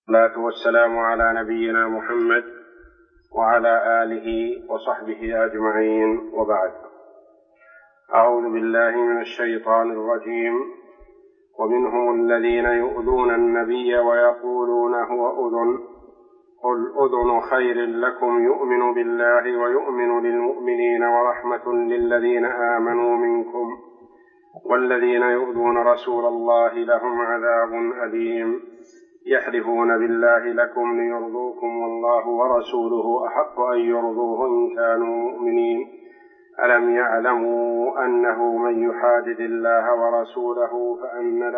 والصلاة والسلام على نبينا محمد وعلى آله وصحبه أجمعين، وبعد. أعوذ بالله من الشيطان الرجيم. ومنهم الذين يؤذون النبي ويقولون هو أذن، قل أذن خير لكم يؤمن بالله ويؤمن للمؤمنين ورحمة للذين آمنوا منكم، والذين يؤذون رسول الله لهم عذاب أليم. يحلفون بالله لكم ليرضوكم والله ورسوله أحق أن يرضوه إن كانوا مؤمنين. ألم يعلموا أنه من يحادد الله ورسوله فأن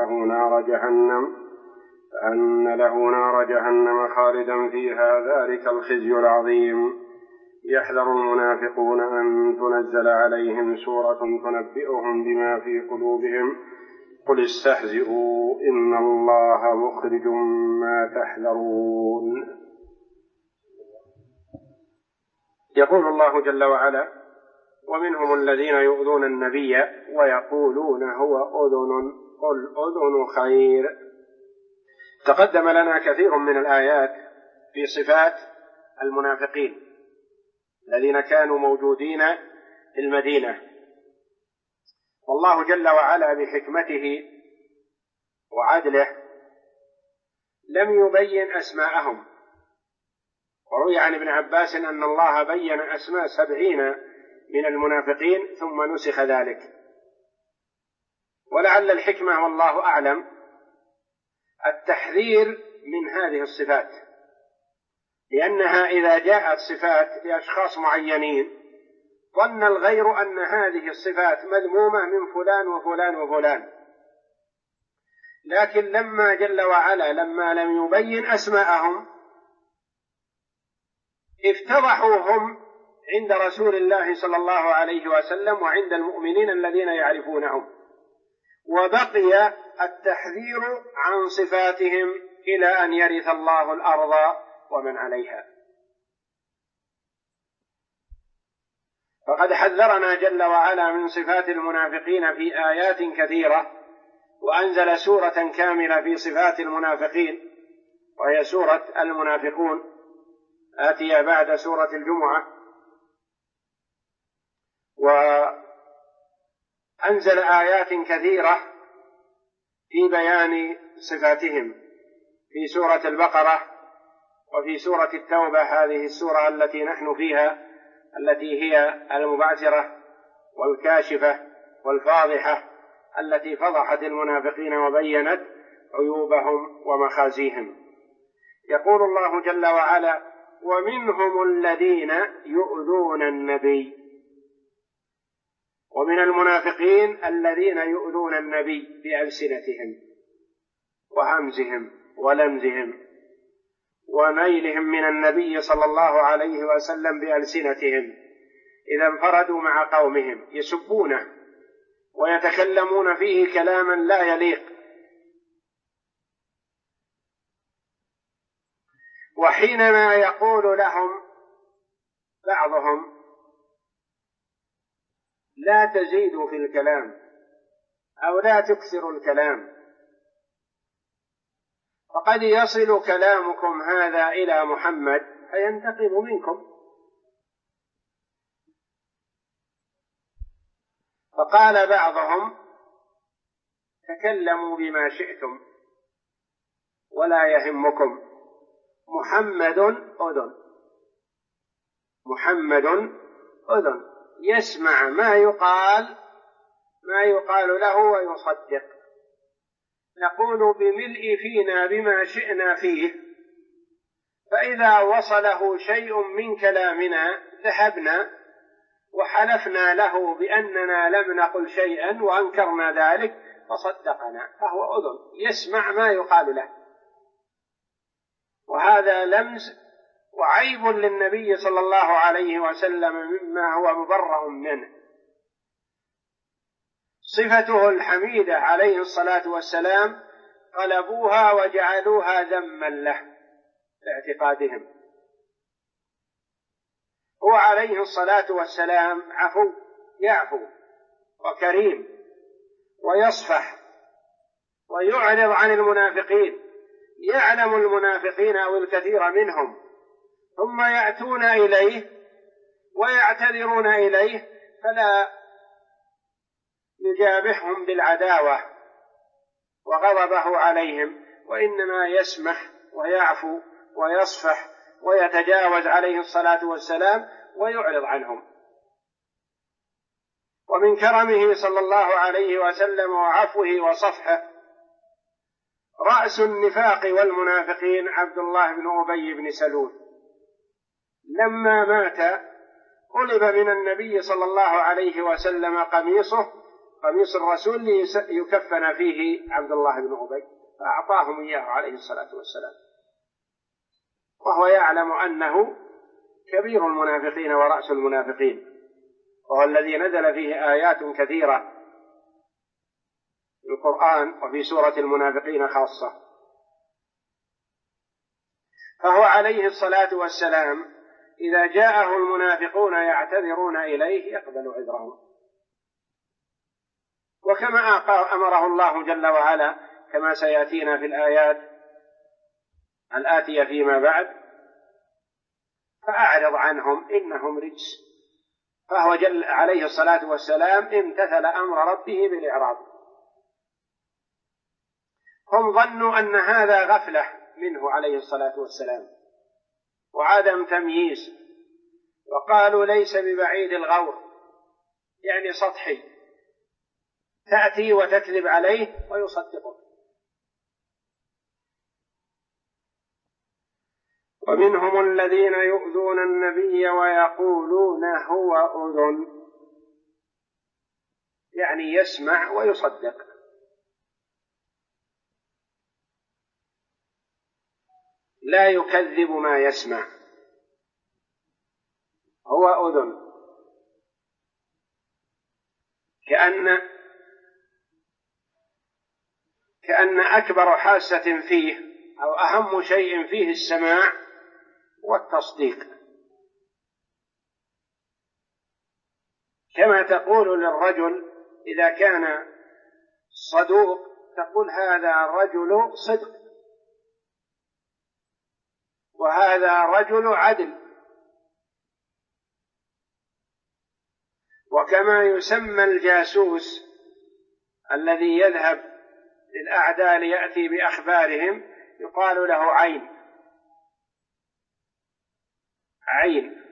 له نار جهنم خالدا فيها، ذلك الخزي العظيم. يحذر المنافقون أن تنزل عليهم سورة تنبئهم بما في قلوبهم، قل استهزئوا إن الله مخرج ما تحذرون. يقول الله جل وعلا: ومنهم الذين يؤذون النبي ويقولون هو أذن، قل أذن خير. تقدم لنا كثير من الآيات في صفات المنافقين الذين كانوا موجودين في المدينة، والله جل وعلا بحكمته وعدله لم يبين أسماءهم. وروي عن ابن عباس أن الله بين أسماء 70 من المنافقين ثم نسخ ذلك، ولعل الحكمة والله أعلم التحذير من هذه الصفات، لأنها إذا جاءت صفات لأشخاص معينين ظن الغير أن هذه الصفات مذمومة من فلان وفلان وفلان، لكن لما جل وعلا لما لم يبين أسماءهم افتضحوا هم عند رسول الله صلى الله عليه وسلم وعند المؤمنين الذين يعرفونهم، وبقي التحذير عن صفاتهم إلى أن يرث الله الأرض ومن عليها. فقد حذرنا جل وعلا من صفات المنافقين في آيات كثيرة، وأنزل سورة كاملة في صفات المنافقين وهي سورة المنافقون آتية بعد سورة الجمعة، وأنزل آيات كثيرة في بيان صفاتهم في سورة البقرة وفي سورة التوبة، هذه السورة التي نحن فيها، التي هي المبعثرة والكاشفة والفاضحة، التي فضحت المنافقين وبينت عيوبهم ومخازيهم. يقول الله جل وعلا: ومنهم الذين يؤذون النبي. ومن المنافقين الذين يؤذون النبي بألسنتهم وهمزهم ولمزهم ونيلهم من النبي صلى الله عليه وسلم بألسنتهم إذا انفردوا مع قومهم، يسبونه ويتكلمون فيه كلاما لا يليق. وحينما يقول لهم بعضهم لا تزيدوا في الكلام أو لا تكثروا الكلام فقد يصل كلامكم هذا إلى محمد فينتقم منكم. فقال بعضهم تكلموا بما شئتم ولا يهمكم، محمد أذن، محمد أذن، يسمع ما يقال له ويصدق. نقول بملء فينا بما شئنا فيه، فإذا وصله شيء من كلامنا ذهبنا وحلفنا له بأننا لم نقل شيئا وأنكرنا ذلك فصدقنا، فهو أذن يسمع ما يقال له. وهذا لمز وعيب للنبي صلى الله عليه وسلم مما هو مبرأ منه. صفته الحميدة عليه الصلاة والسلام قلبوها وجعلوها ذما له باعتقادهم. هو عليه الصلاة والسلام يعفو وكريم ويصفح ويعرض عن المنافقين، يعلم المنافقين أو الكثير منهم، ثم يأتون إليه ويعتذرون إليه، فلا يجابحهم بالعداوة وغضبه عليهم، وإنما يسمح ويعفو ويصفح ويتجاوز عليه الصلاة والسلام ويعرض عنهم. ومن كرمه صلى الله عليه وسلم وعفوه وصفحه رأس النفاق والمنافقين عبد الله بن أبي بن سلول، لما مات طلب من النبي صلى الله عليه وسلم قميص الرسول ليكفن فيه عبد الله بن أبي، فأعطاهم إياه عليه الصلاة والسلام، وهو يعلم أنه كبير المنافقين ورأس المنافقين، وهو الذي نزل فيه آيات كثيرة في القرآن وفي سورة المنافقين خاصة. فهو عليه الصلاة والسلام إذا جاءه المنافقون يعتذرون إليه يقبل عذرهم، وكما أمره الله جل وعلا كما سيأتينا في الآيات الآتية فيما بعد: فأعرض عنهم إنهم رجس. فهو عليه الصلاة والسلام امتثل أمر ربه بالإعراض. هم ظنوا أن هذا غفلة منه عليه الصلاة والسلام وعدم تمييز، وقالوا ليس ببعيد الغور، يعني سطحي، تأتي وتكذب عليه ويصدقه. ومنهم الذين يؤذون النبي ويقولون هو أذن، يعني يسمع ويصدق. لا يكذب ما يسمع، هو أذن، كأن أكبر حاسة فيه أو أهم شيء فيه السماع والتصديق، كما تقول للرجل إذا كان صدوق تقول هذا رجل صدق وهذا رجل عدل. وكما يسمى الجاسوس الذي يذهب للأعداء ليأتي بأخبارهم يقال له عين.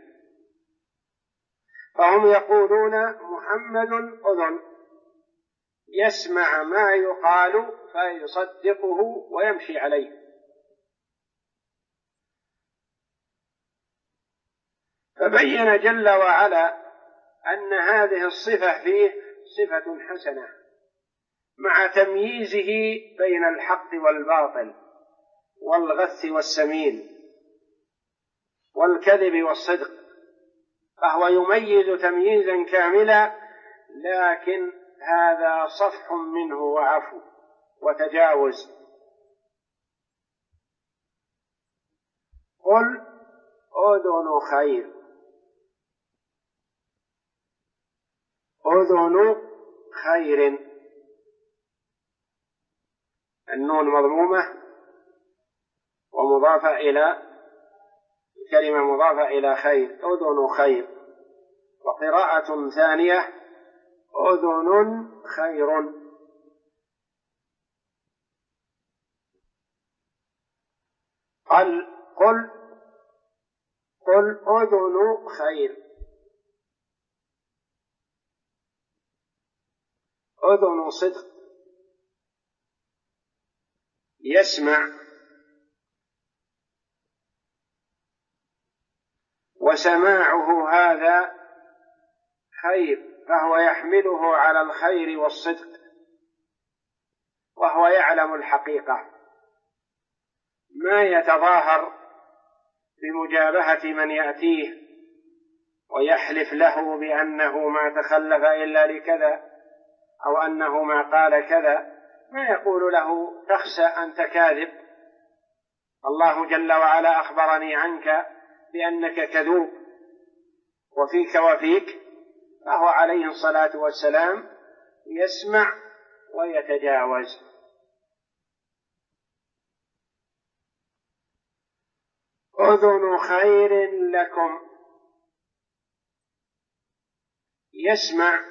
فهم يقولون محمد أذن، يسمع ما يقال فيصدقه ويمشي عليه. فبين جل وعلا أن هذه الصفة فيه صفة حسنة مع تمييزه بين الحق والباطل والغث والسمين والكذب والصدق، فهو يميز تمييزا كاملا، لكن هذا صفح منه وعفو وتجاوز. قل أذن خير، أذن خير، النون مضمومة ومضافة إلى كلمة مضافة إلى خير، أذن خير. وقراءة ثانية أذن خير. قل أذن خير، أذن صدق، يسمع وسماعه هذا خير، فهو يحمله على الخير والصدق، وهو يعلم الحقيقة، ما يتظاهر بمجابهة من يأتيه ويحلف له بأنه ما تخلف إلا لكذا أو أنه ما قال كذا، ما يقول له تخشى أنت كاذب، الله جل وعلا أخبرني عنك بأنك كذوب وفيك، فهو عليه الصلاة والسلام يسمع ويتجاوز. أذن خير لكم، يسمع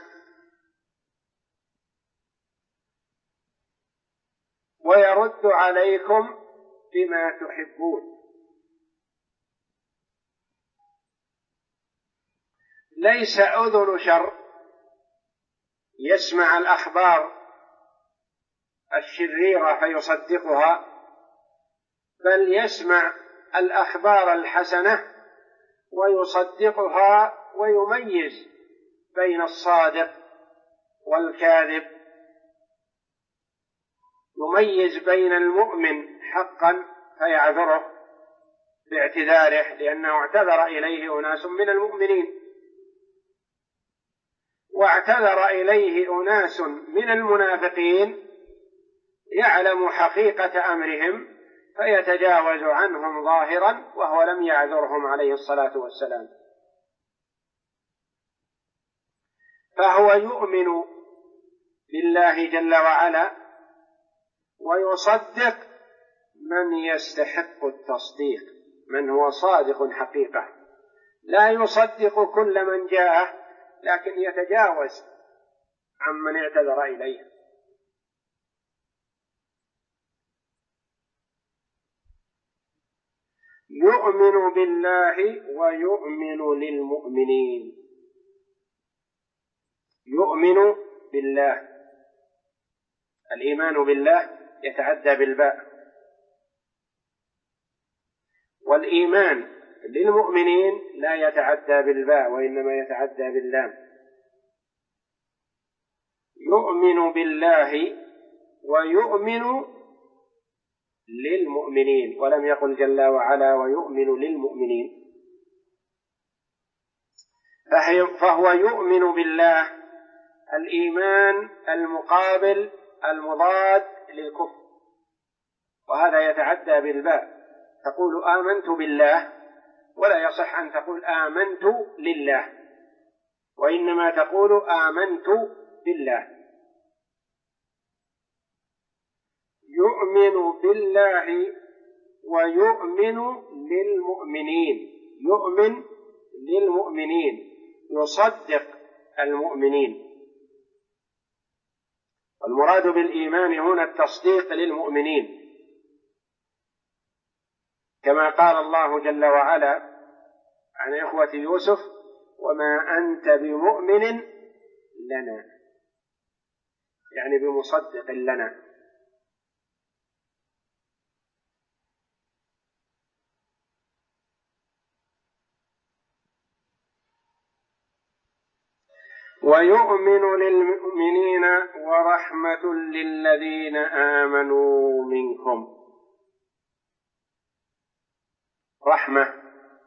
ويرد عليكم بما تحبون. ليس أذن شر يسمع الأخبار الشريرة فيصدقها، بل يسمع الأخبار الحسنة ويصدقها ويميز بين الصادق والكاذب، يميز بين المؤمن حقا فيعذره باعتذاره لأنه اعتذر إليه أناس من المؤمنين، واعتذر إليه أناس من المنافقين يعلم حقيقة أمرهم فيتجاوز عنهم ظاهرا وهو لم يعذرهم عليه الصلاة والسلام. فهو يؤمن بالله جل وعلا ويصدق من يستحق التصديق، من هو صادق حقيقة، لا يصدق كل من جاءه لكن يتجاوز عمن اعتذر إليه. يؤمن بالله ويؤمن للمؤمنين. يؤمن بالله، الإيمان بالله يتعدى بالباء، والإيمان للمؤمنين لا يتعدى بالباء وإنما يتعدى باللام. يؤمن بالله ويؤمن للمؤمنين، ولم يقل جل وعلا ويؤمن للمؤمنين. فهو يؤمن بالله الإيمان المقابل المضاد للكفر، وهذا يتعدى بالباء، تقول آمنت بالله ولا يصح أن تقول آمنت لله، وإنما تقول آمنت بالله. يؤمن بالله ويؤمن للمؤمنين، يؤمن للمؤمنين، يصدق المؤمنين. والمراد بالإيمان هنا التصديق للمؤمنين، كما قال الله جل وعلا عن إخوة يوسف وما أنت بمؤمن لنا، يعني بمصدق لنا. ويؤمن للمؤمنين ورحمة للذين آمنوا منكم. رحمة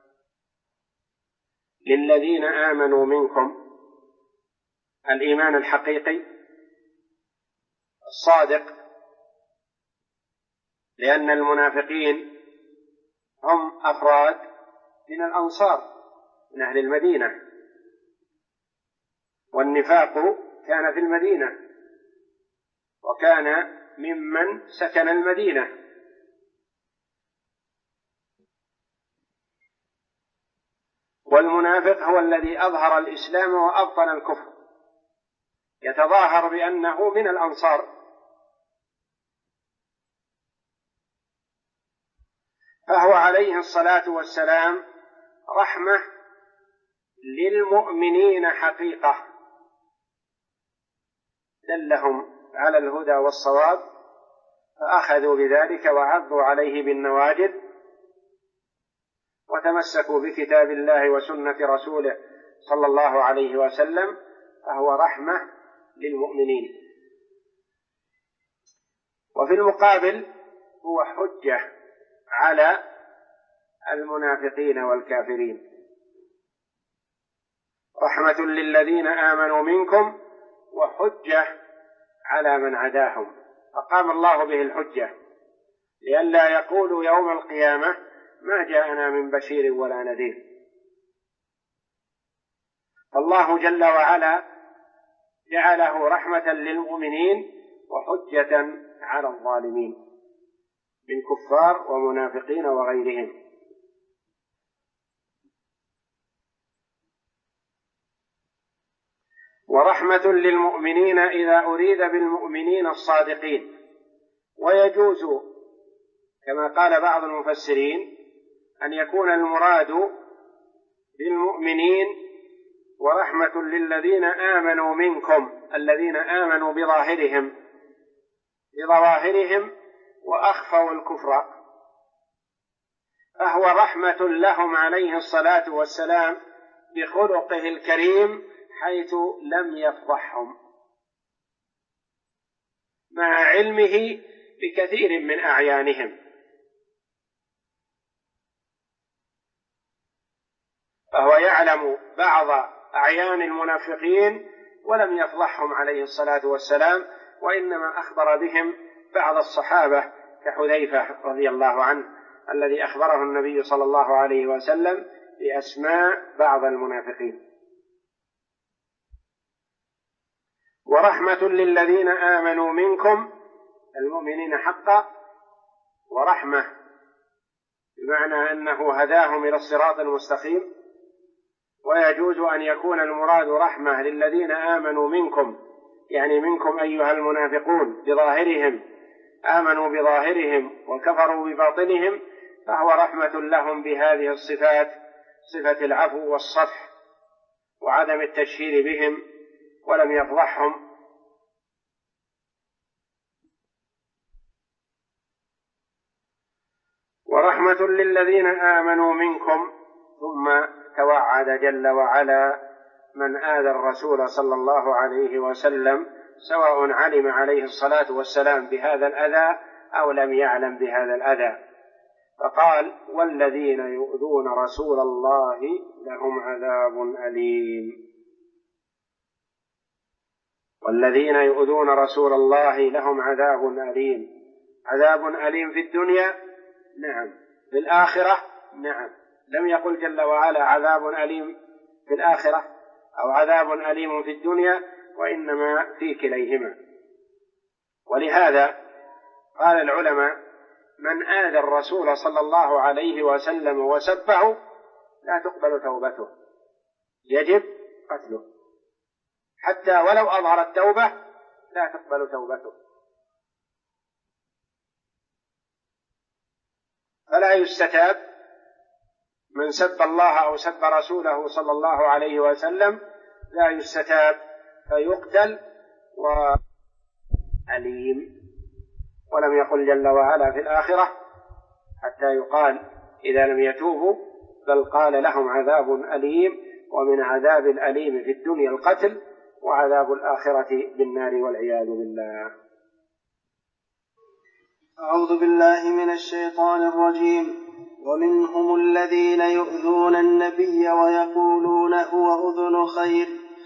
للذين آمنوا منكم، الإيمان الحقيقي الصادق، لأن المنافقين هم أفراد من الأنصار من أهل المدينة، والنفاق كان في المدينة وكان ممن سكن المدينة. والمنافق هو الذي أظهر الإسلام وأبطن الكفر، يتظاهر بأنه من الأنصار، فهو عليه الصلاة والسلام رحمة للمؤمنين حقيقة، دلهم على الهدى والصواب فأخذوا بذلك وعضوا عليه بالنواجذ وتمسكوا بكتاب الله وسنة رسوله صلى الله عليه وسلم، فهو رحمة للمؤمنين. وفي المقابل هو حجة على المنافقين والكافرين. رحمة للذين آمنوا منكم وحجة على من عداهم، فقام الله به الحجة لئلا يقولوا يوم القيامة ما جاءنا من بشير ولا نذير. فالله جل وعلا جعله رحمة للمؤمنين وحجة على الظالمين من كفار ومنافقين وغيرهم. ورحمة للمؤمنين إذا أريد بالمؤمنين الصادقين. ويجوز كما قال بعض المفسرين أن يكون المراد بالمؤمنين ورحمة للذين آمنوا منكم، الذين آمنوا بظواهرهم وأخفوا الكفر، فهو رحمة لهم عليه الصلاة والسلام بخلقه الكريم حيث لم يفضحهم مع علمه بكثير من أعيانهم، فهو يعلم بعض أعيان المنافقين ولم يفضحهم عليه الصلاة والسلام، وإنما أخبر بهم بعض الصحابة كحذيفة رضي الله عنه الذي أخبره النبي صلى الله عليه وسلم بأسماء بعض المنافقين. ورحمة للذين آمنوا منكم، المؤمنين حقا، ورحمة بمعنى أنه هداهم إلى الصراط المستقيم. ويجوز أن يكون المراد رحمة للذين آمنوا منكم، يعني منكم أيها المنافقون بظاهرهم، آمنوا بظاهرهم وكفروا بباطنهم، فهو رحمة لهم بهذه الصفات، صفة العفو والصفح وعدم التشهير بهم ولم يفضحهم. ورحمة للذين آمنوا منكم، ثم توعد جل وعلا من آذى الرسول صلى الله عليه وسلم سواء علم عليه الصلاة والسلام بهذا الأذى أو لم يعلم بهذا الأذى، فقال: والذين يؤذون رسول الله لهم عذاب أليم. والذين يؤذون رسول الله لهم عذاب أليم. عذاب أليم في الدنيا؟ نعم. في الآخرة؟ نعم. لم يقل جل وعلا عذاب أليم في الآخرة أو عذاب أليم في الدنيا، وإنما في كليهما. ولهذا قال العلماء: من آذى الرسول صلى الله عليه وسلم وسبه لا تقبل توبته، يجب قتله، حتى ولو أظهر التوبة لا تقبل توبته. فلا يستتاب من سب الله أو سب رسوله صلى الله عليه وسلم، لا يستتاب فيقتل وأليم. ولم يقل جل وعلا في الآخرة حتى يقال إذا لم يتوبوا، بل قال لهم عذاب أليم، ومن عذاب الأليم في الدنيا القتل، وعذاب الآخرة بالنار والعياذ بالله. أعوذ بالله من الشيطان الرجيم. ومنهم الذين يؤذون النبي ويقولون هو أذن خير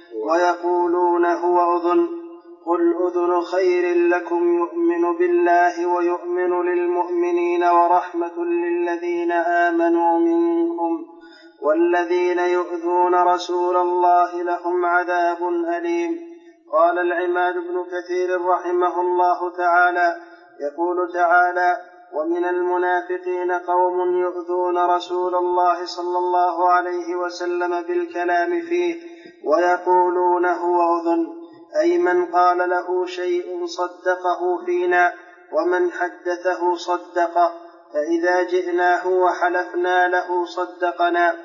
قل أذن خير لكم يؤمن بالله ويؤمن للمؤمنين ورحمة للذين آمنوا منكم والذين يؤذون رسول الله لهم عذاب أليم. قال العماد بن كثير رحمه الله تعالى: يقول تعالى: ومن المنافقين قوم يؤذون رسول الله صلى الله عليه وسلم بالكلام فيه ويقولون هو أذن، أي من قال له شيء صدقه فينا ومن حدثه صدقه، فإذا جئناه وحلفنا له صدقنا.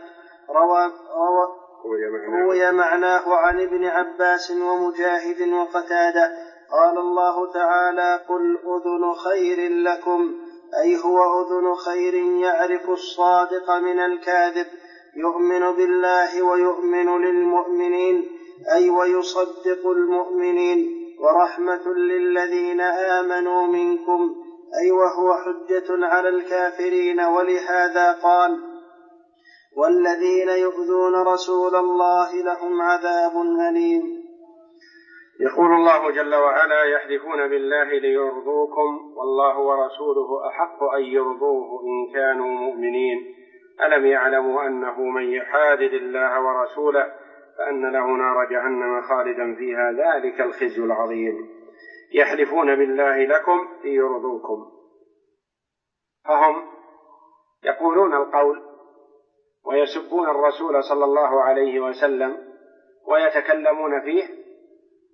روي معناه عن ابن عباس ومجاهد وقتادة. قال الله تعالى: قل أذن خير لكم، أي هو أذن خير يعرف الصادق من الكاذب، يؤمن بالله ويؤمن للمؤمنين، أي ويصدق المؤمنين، ورحمة للذين آمنوا منكم، أي وهو حجة على الكافرين. ولهذا قال: والذين يؤذون رسول الله لهم عذاب أليم. يقول الله جل وعلا: يحلفون بالله ليرضوكم والله ورسوله أحق أن يرضوه إن كانوا مؤمنين، ألم يعلموا أنه من يحادد الله ورسوله فأن له نار جهنم خالدا فيها، ذلك الخزي العظيم. يحلفون بالله لكم ليرضوكم، فهم يقولون القول ويسبون الرسول صلى الله عليه وسلم ويتكلمون فيه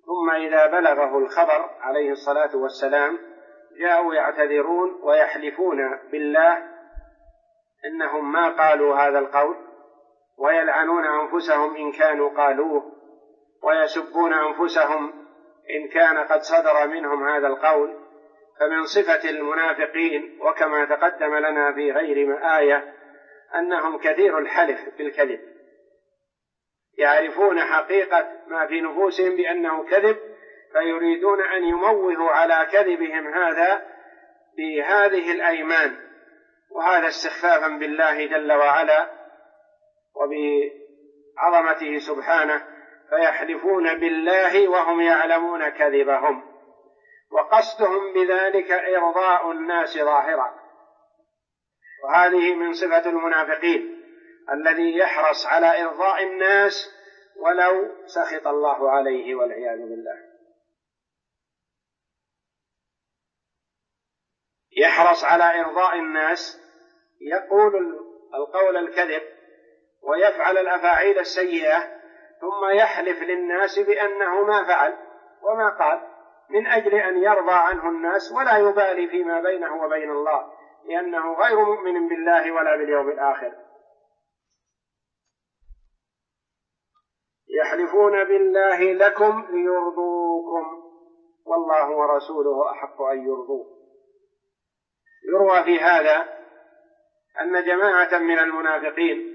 ثم إذا بلغه الخبر عليه الصلاة والسلام جاءوا يعتذرون ويحلفون بالله إنهم ما قالوا هذا القول، ويلعنون أنفسهم إن كانوا قالوه، ويسبون أنفسهم إن كان قد صدر منهم هذا القول. فمن صفة المنافقين وكما تقدم لنا في غير آية أنهم كثير الحلف بالكذب، يعرفون حقيقة ما في نفوسهم بأنه كذب، فيريدون أن يموهوا على كذبهم هذا بهذه الأيمان، وهذا استخفافا بالله جل وعلا وبعظمته سبحانه، فيحلفون بالله وهم يعلمون كذبهم، وقصدهم بذلك إرضاء الناس ظاهرا. وهذه من صفة المنافقين الذي يحرص على إرضاء الناس ولو سخط الله عليه والعياذ بالله. يحرص على إرضاء الناس، يقول القول الكذب ويفعل الأفاعيل السيئة، ثم يحلف للناس بأنه ما فعل وما قال، من أجل أن يرضى عنه الناس ولا يبالي فيما بينه وبين الله، لأنه غير مؤمن بالله ولا باليوم الآخر. يحلفون بالله لكم ليرضوكم والله ورسوله أحق أن يرضوه. يروى في هذا أن جماعة من المنافقين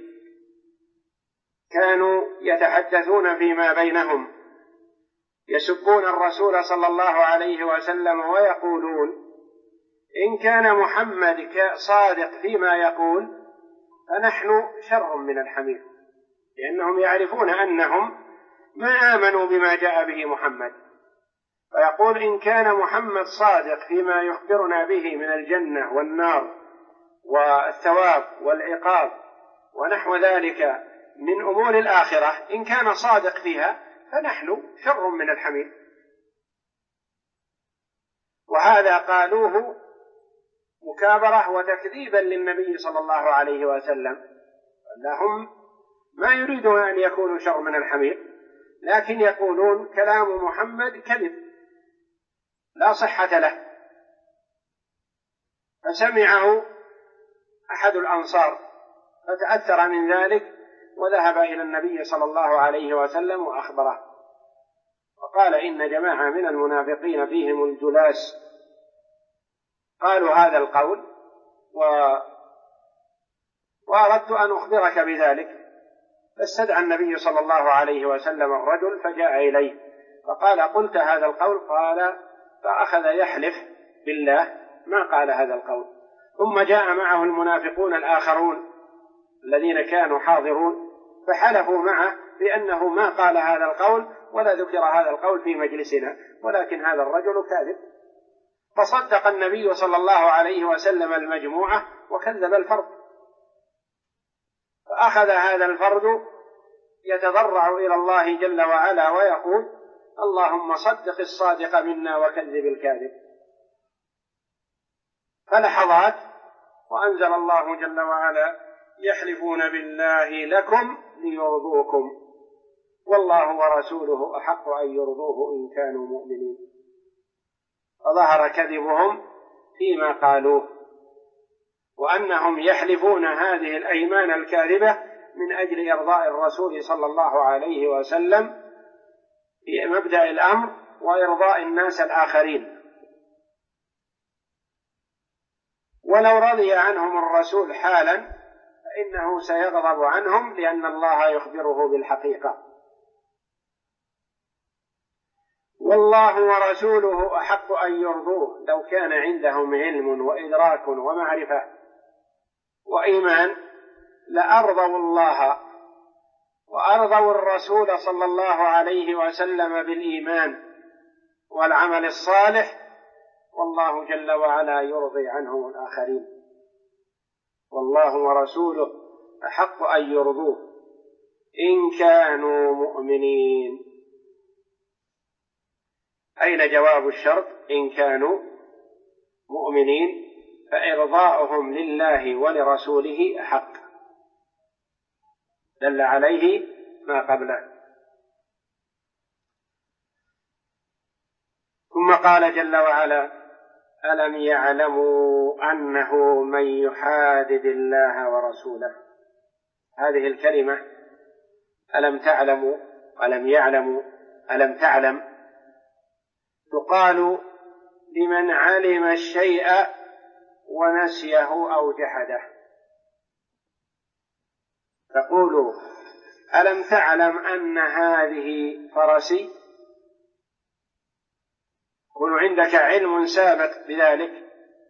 كانوا يتحدثون فيما بينهم، يسبون الرسول صلى الله عليه وسلم ويقولون: إن كان محمد صادق فيما يقول فنحن شر من الحمير، لأنهم يعرفون أنهم ما آمنوا بما جاء به محمد. فيقول: إن كان محمد صادق فيما يخبرنا به من الجنة والنار والثواب والعقاب ونحو ذلك من أمور الآخرة، إن كان صادق فيها فنحن شر من الحمير. وهذا قالوه مكابرة وتكذيبا للنبي صلى الله عليه وسلم، أنهم ما يريدون أن يكونوا شر من الحمير، لكن يقولون كلام محمد كذب لا صحة له. فسمعه أحد الأنصار فتأثر من ذلك وذهب إلى النبي صلى الله عليه وسلم وأخبره، وقال: إن جماعة من المنافقين فيهم الجلاس قالوا هذا القول وأردت أن أخبرك بذلك. فاستدعى النبي صلى الله عليه وسلم الرجل فجاء إليه فقال: قلت هذا القول؟ قال. فأخذ يحلف بالله ما قال هذا القول. ثم جاء معه المنافقون الآخرون الذين كانوا حاضرون فحلفوا معه بأنه ما قال هذا القول ولا ذكر هذا القول في مجلسنا، ولكن هذا الرجل كاذب. فصدق النبي صلى الله عليه وسلم المجموعة وكذب الفرد. فأخذ هذا الفرد يتضرع إلى الله جل وعلا ويقول: اللهم صدق الصادق منا وكذب الكاذب. فلحظات وأنزل الله جل وعلا: يحلفون بالله لكم ليرضوكم والله ورسوله أحق أن يرضوه إن كانوا مؤمنين. فظهر كذبهم فيما قالوه، وأنهم يحلفون هذه الأيمان الكاذبة من أجل إرضاء الرسول صلى الله عليه وسلم في مبدأ الأمر وإرضاء الناس الآخرين. ولو رضي عنهم الرسول حالا فإنه سيغضب عنهم، لأن الله يخبره بالحقيقة. والله ورسوله أحق أن يرضوه لو كان عندهم علم وإدراك ومعرفة وإيمان لأرضوا الله وأرضوا الرسول صلى الله عليه وسلم بالإيمان والعمل الصالح، والله جل وعلا يرضي عنهم الآخرين. والله ورسوله أحق أن يرضوه إن كانوا مؤمنين. أين جواب الشرط؟ إن كانوا مؤمنين، فإرضاؤهم لله ولرسوله أحق، دل عليه ما قبله. ثم قال جل وعلا: ألم يعلموا أنه من يحادد الله ورسوله. هذه الكلمة ألم تعلموا، ألم يعلموا، ألم تعلم، تقال لمن علم الشيء ونسيه أو جحده. تقول: ألم تعلم أن هذه فرسي؟ يكون عندك علم سابق بذلك.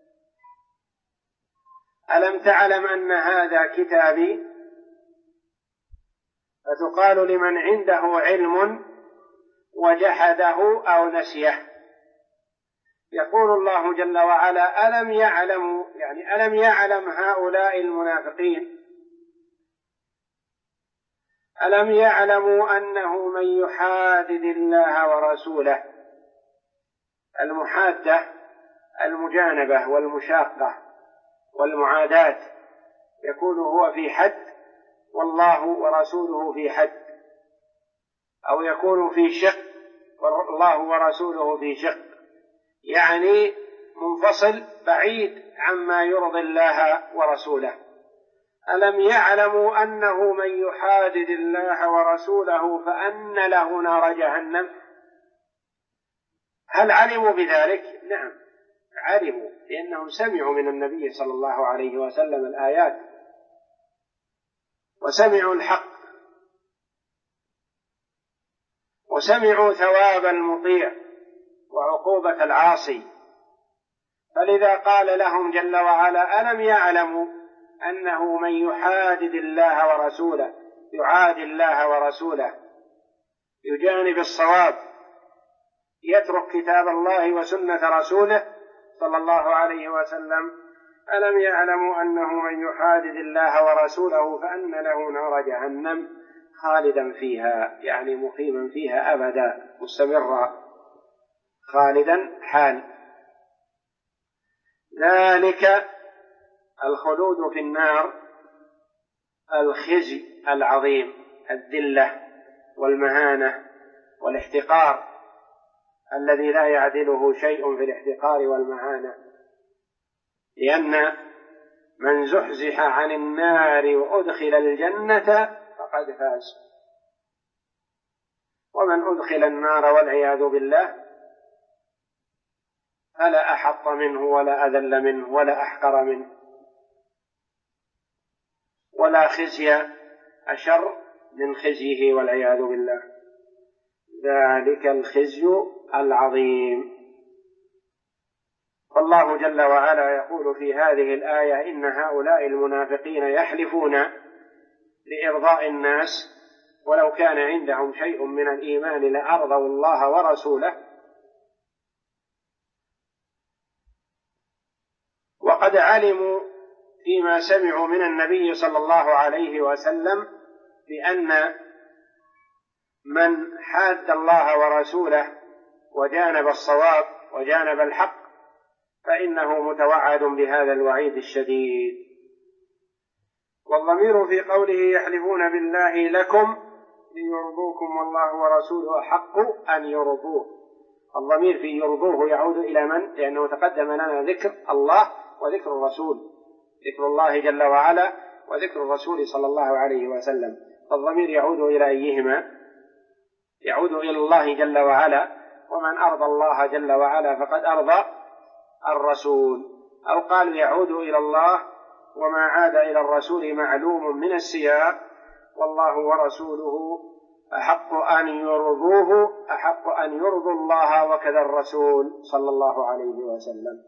ألم تعلم أن هذا كتابي؟ فتقال لمن عنده علم وجحده أو نسيه. يقول الله جل وعلا: ألم يعلموا، يعني ألم يعلم هؤلاء المنافقين، ألم يعلموا أنه من يحادد الله ورسوله. المحادة المجانبة والمشاقة والمعاداة، يكون هو في حد والله ورسوله في حد، أو يكون في شق والله ورسوله في شق، يعني منفصل بعيد عما يرضي الله ورسوله. ألم يعلموا أنه من يحادد الله ورسوله فأن له نار جهنم؟ هل علموا بذلك؟ نعم علموا، لأنهم سمعوا من النبي صلى الله عليه وسلم الآيات وسمعوا الحق وسمعوا ثواب المطيع وعقوبة العاصي. فلذا قال لهم جل وعلا: ألم يعلموا أنه من يحادد الله ورسوله، يعادي الله ورسوله، يجانب الصواب، يترك كتاب الله وسنة رسوله صلى الله عليه وسلم، ألم يعلموا أنه من يحادد الله ورسوله فأن له نار جهنم خالدا فيها، يعني مقيما فيها أبدا، مستمرا، خالدا حال. ذلك الخلود في النار الخزي العظيم، الذلة والمهانة والاحتقار الذي لا يعدله شيء في الاحتقار والمهانة، لأن من زحزح عن النار وأدخل الجنة فقد فاز، ومن أدخل النار والعياذ بالله فلا أحط منه ولا أذل منه ولا أحقر منه، ولا خزي أشر من خزيه والعياذ بالله. ذلك الخزي العظيم. فالله جل وعلا يقول في هذه الآية: إن هؤلاء المنافقين يحلفون لإرضاء الناس ولو كان عندهم شيء من الإيمان لأرضوا الله ورسوله، وقد علموا فيما سمعوا من النبي صلى الله عليه وسلم بأن من حاد الله ورسوله وجانب الصواب وجانب الحق فإنه متوعد بهذا الوعيد الشديد. والضمير في قوله يحلفون بالله لكم ليرضوكم والله ورسوله أحق أن يرضوه، الضمير في يرضوه يعود إلى من؟ لأنه تقدم لنا ذكر الله وذكر الرسول، ذكر الله جل وعلا وذكر الرسول صلى الله عليه وسلم، فالضمير يعود إلى أيهما؟ يعود إلى الله جل وعلا، ومن أرضى الله جل وعلا فقد أرضى الرسول. أو قال يعود إلى الله، وما عاد إلى الرسول معلوم من السياق، والله ورسوله أحق أن يرضوه، أحق أن يرضوا الله وكذا الرسول صلى الله عليه وسلم.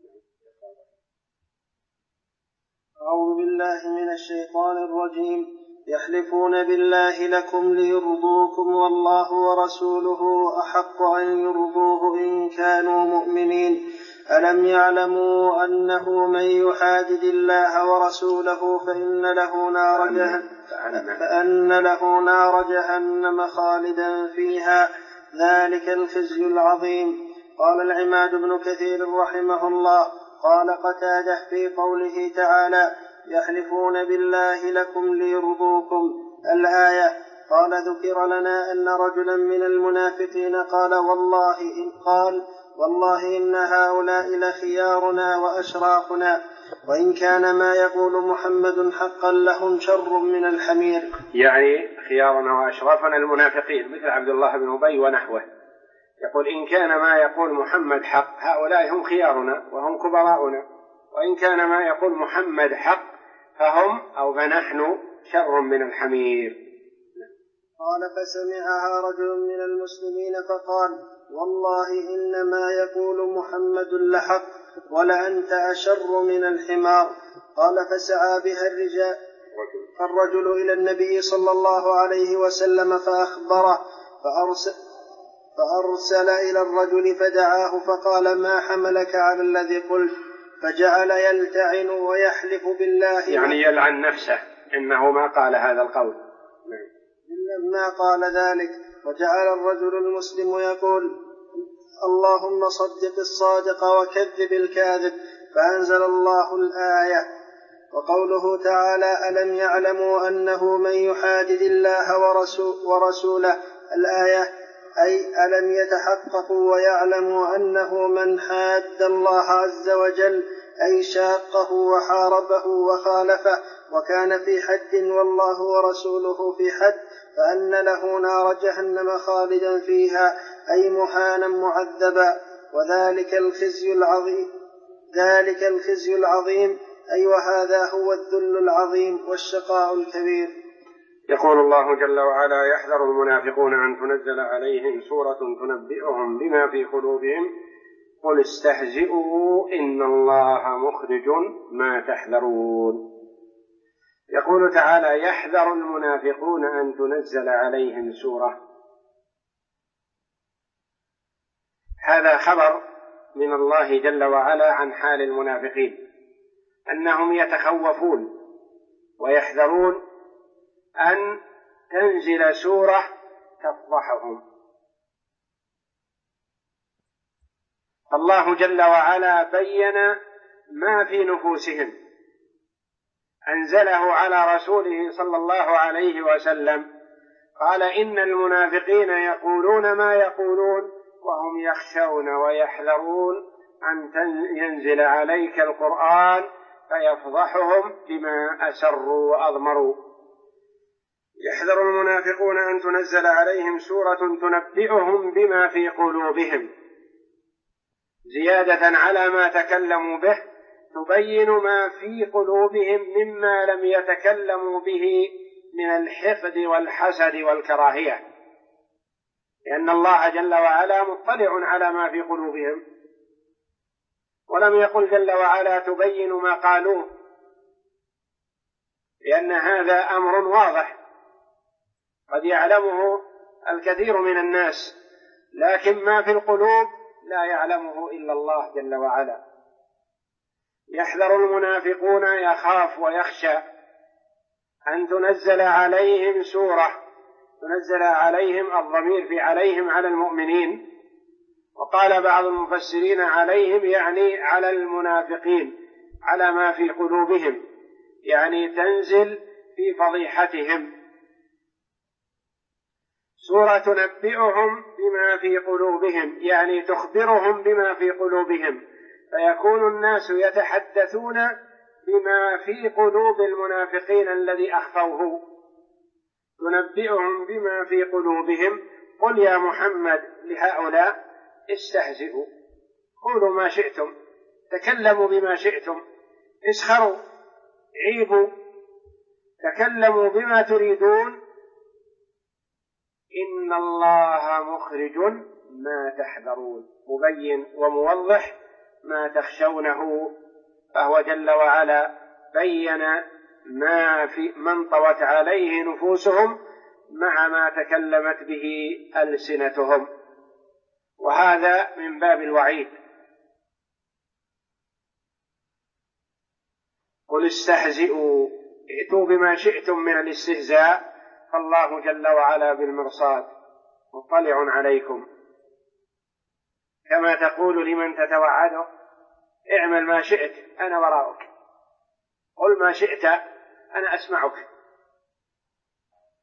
أعوذ بالله من الشيطان الرجيم. يحلفون بالله لكم ليرضوكم والله ورسوله أحق أن يرضوه إن كانوا مؤمنين. ألم يعلموا أنه من يحادد الله ورسوله فإن له نار جهنم خالدا فيها، ذلك الخزي العظيم. قال العماد بن كثير رحمه الله: قال قتادة في قوله تعالى: يحلفون بالله لكم ليرضوكم، الآية. قال: ذكر لنا أن رجلا من المنافقين قال والله إن هؤلاء لخيارنا وأشرافنا، وإن كان ما يقول محمد حقا لهم شر من الحمير. يعني خيارنا وأشرافنا المنافقين مثل عبد الله بن أبي ونحوه، يقول إن كان ما يقول محمد حق هؤلاء هم خيارنا وهم كبراؤنا، وإن كان ما يقول محمد حق فنحن شر من الحمير. قال فسمعها رجل من المسلمين فقال والله إن ما يقول محمد لحق ولأنت أشر من الحمار. قال فسعى بها الرجل إلى النبي صلى الله عليه وسلم فأخبره، فأرسل إلى الرجل فدعاه فقال ما حملك على الذي قلت؟ فجعل يلتعن ويحلف بالله، يعني يلعن نفسه إنه ما قال هذا القول. لما قال ذلك وجعل الرجل المسلم يقول اللهم صدق الصادق وكذب الكاذب، فأنزل الله الآية. وقوله تعالى ألم يعلموا أنه من يحادد الله ورسوله، الآية أي ألم يتحققوا ويعلموا أنه من حاد الله عز وجل أي شاقه وحاربه وخالفه وكان في حد والله ورسوله في حد فأن له نار جهنم خالدا فيها أي مهانا معذبا، وذلك الخزي العظيم أي وهذا هو الذل العظيم والشقاء الكبير. يقول الله جل وعلا يحذر المنافقون أن تنزل عليهم سورة تنبئهم بما في قلوبهم قل استهزئوا إن الله مخرج ما تحذرون. يقول تعالى يحذر المنافقون أن تنزل عليهم سورة، هذا خبر من الله جل وعلا عن حال المنافقين أنهم يتخوفون ويحذرون أن تنزل سورة تفضحهم. الله جل وعلا بين ما في نفوسهم، أنزله على رسوله صلى الله عليه وسلم، قال إن المنافقين يقولون ما يقولون وهم يخشون ويحذرون أن ينزل عليك القرآن فيفضحهم بما أسروا وأضمروا. يحذر المنافقون أن تنزل عليهم سورة تنبئهم بما في قلوبهم، زيادة على ما تكلموا به تبين ما في قلوبهم مما لم يتكلموا به من الحقد والحسد والكراهية، لأن الله جل وعلا مطلع على ما في قلوبهم، ولم يقل جل وعلا تبين ما قالوه، لأن هذا أمر واضح قد يعلمه الكثير من الناس، لكن ما في القلوب لا يعلمه إلا الله جل وعلا. يحذر المنافقون يخاف ويخشى أن تنزل عليهم سورة، تنزل عليهم الضمير في عليهم على المؤمنين، وقال بعض المفسرين عليهم يعني على المنافقين على ما في قلوبهم، يعني تنزل في فضيحتهم سورة تنبئهم بما في قلوبهم، يعني تخبرهم بما في قلوبهم، فيكون الناس يتحدثون بما في قلوب المنافقين الذي أخفوه. تنبئهم بما في قلوبهم قل يا محمد لهؤلاء استهزئوا، قولوا ما شئتم، تكلموا بما شئتم، اسخروا، عيبوا، تكلموا بما تريدون، إن الله مخرج ما تحذرون، مبين وموضح ما تخشونه. فهو جل وعلا بين ما انطوت عليه نفوسهم مع ما تكلمت به ألسنتهم، وهذا من باب الوعيد. قل استهزئوا، ائتوا بما شئتم من الاستهزاء، فالله جل وعلا بالمرصاد مطلع عليكم، كما تقول لمن تتوعده اعمل ما شئت أنا وراءك، قل ما شئت أنا أسمعك.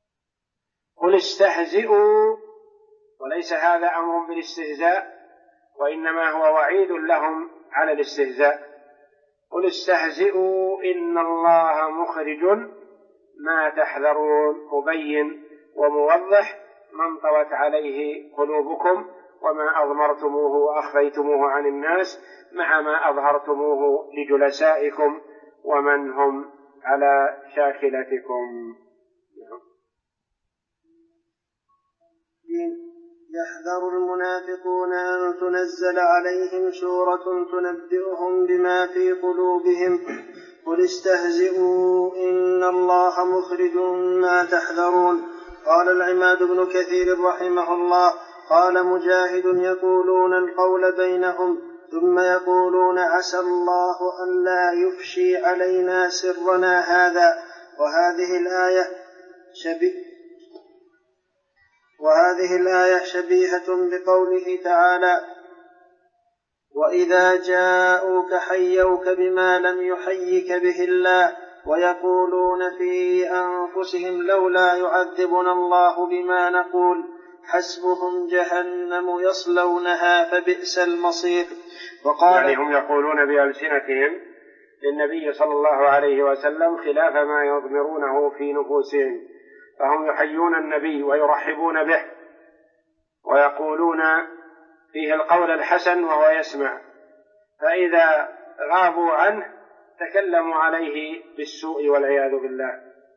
قل استهزئوا، وليس هذا أمر بالاستهزاء، وإنما هو وعيد لهم على الاستهزاء. قل استهزئوا إن الله مخرج ما تحذرون، مبين وموضح ما انطوت عليه قلوبكم وما أضمرتموه وأخفيتموه عن الناس مع ما أظهرتموه لجلسائكم ومن هم على شاكلتكم. يحذر المنافقون أن تنزل عليهم سورة تنبئهم بما في قلوبهم قل استهزئوا إن الله مخرج ما تحذرون. قال العماد بن كثير رحمه الله قال مجاهد يقولون القول بينهم ثم يقولون عسى الله أن لا يفشي علينا سرنا هذا. وهذه الآية شبيهة بقوله تعالى وإذا جاءوك حيوك بما لم يحيك به الله ويقولون في أنفسهم لولا يعذبنا الله بما نقول حسبهم جهنم يصلونها فبئس المصير. يعني هم يقولون بألسنتهم للنبي صلى الله عليه وسلم خلاف ما يضمرونه في نفوسهم، فهم يحيون النبي ويرحبون به ويقولون فيه القول الحسن وهو يسمع، فإذا غابوا عنه تكلموا عليه بالسوء والعياذ بالله.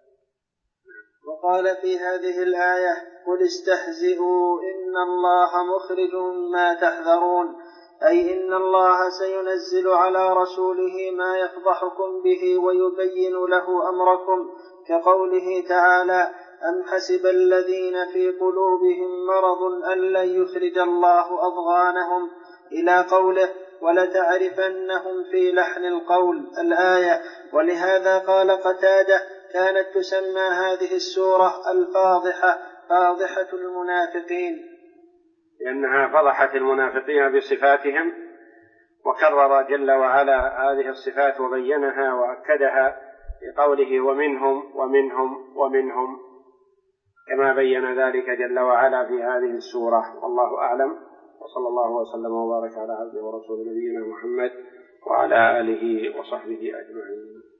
وقال في هذه الآية قل استهزئوا إن الله مخرج ما تحذرون، أي إن الله سينزل على رسوله ما يفضحكم به ويبين له أمركم، كقوله تعالى أم حسب الذين في قلوبهم مرض أن لن يخرج الله أضغانهم إلى قوله ولتعرفنهم في لحن القول الآية. ولهذا قال قتادة كانت تسمى هذه السورة الفاضحة، فاضحة المنافقين، لأنها فضحت المنافقين بصفاتهم، وكرر جل وعلا هذه الصفات وبينها وأكدها بقوله ومنهم ومنهم ومنهم، كما بين ذلك جل وعلا في هذه السورة. والله أعلم، وصلى الله وسلم وبارك على عبده ورسوله نبينا محمد وعلى آله وصحبه أجمعين.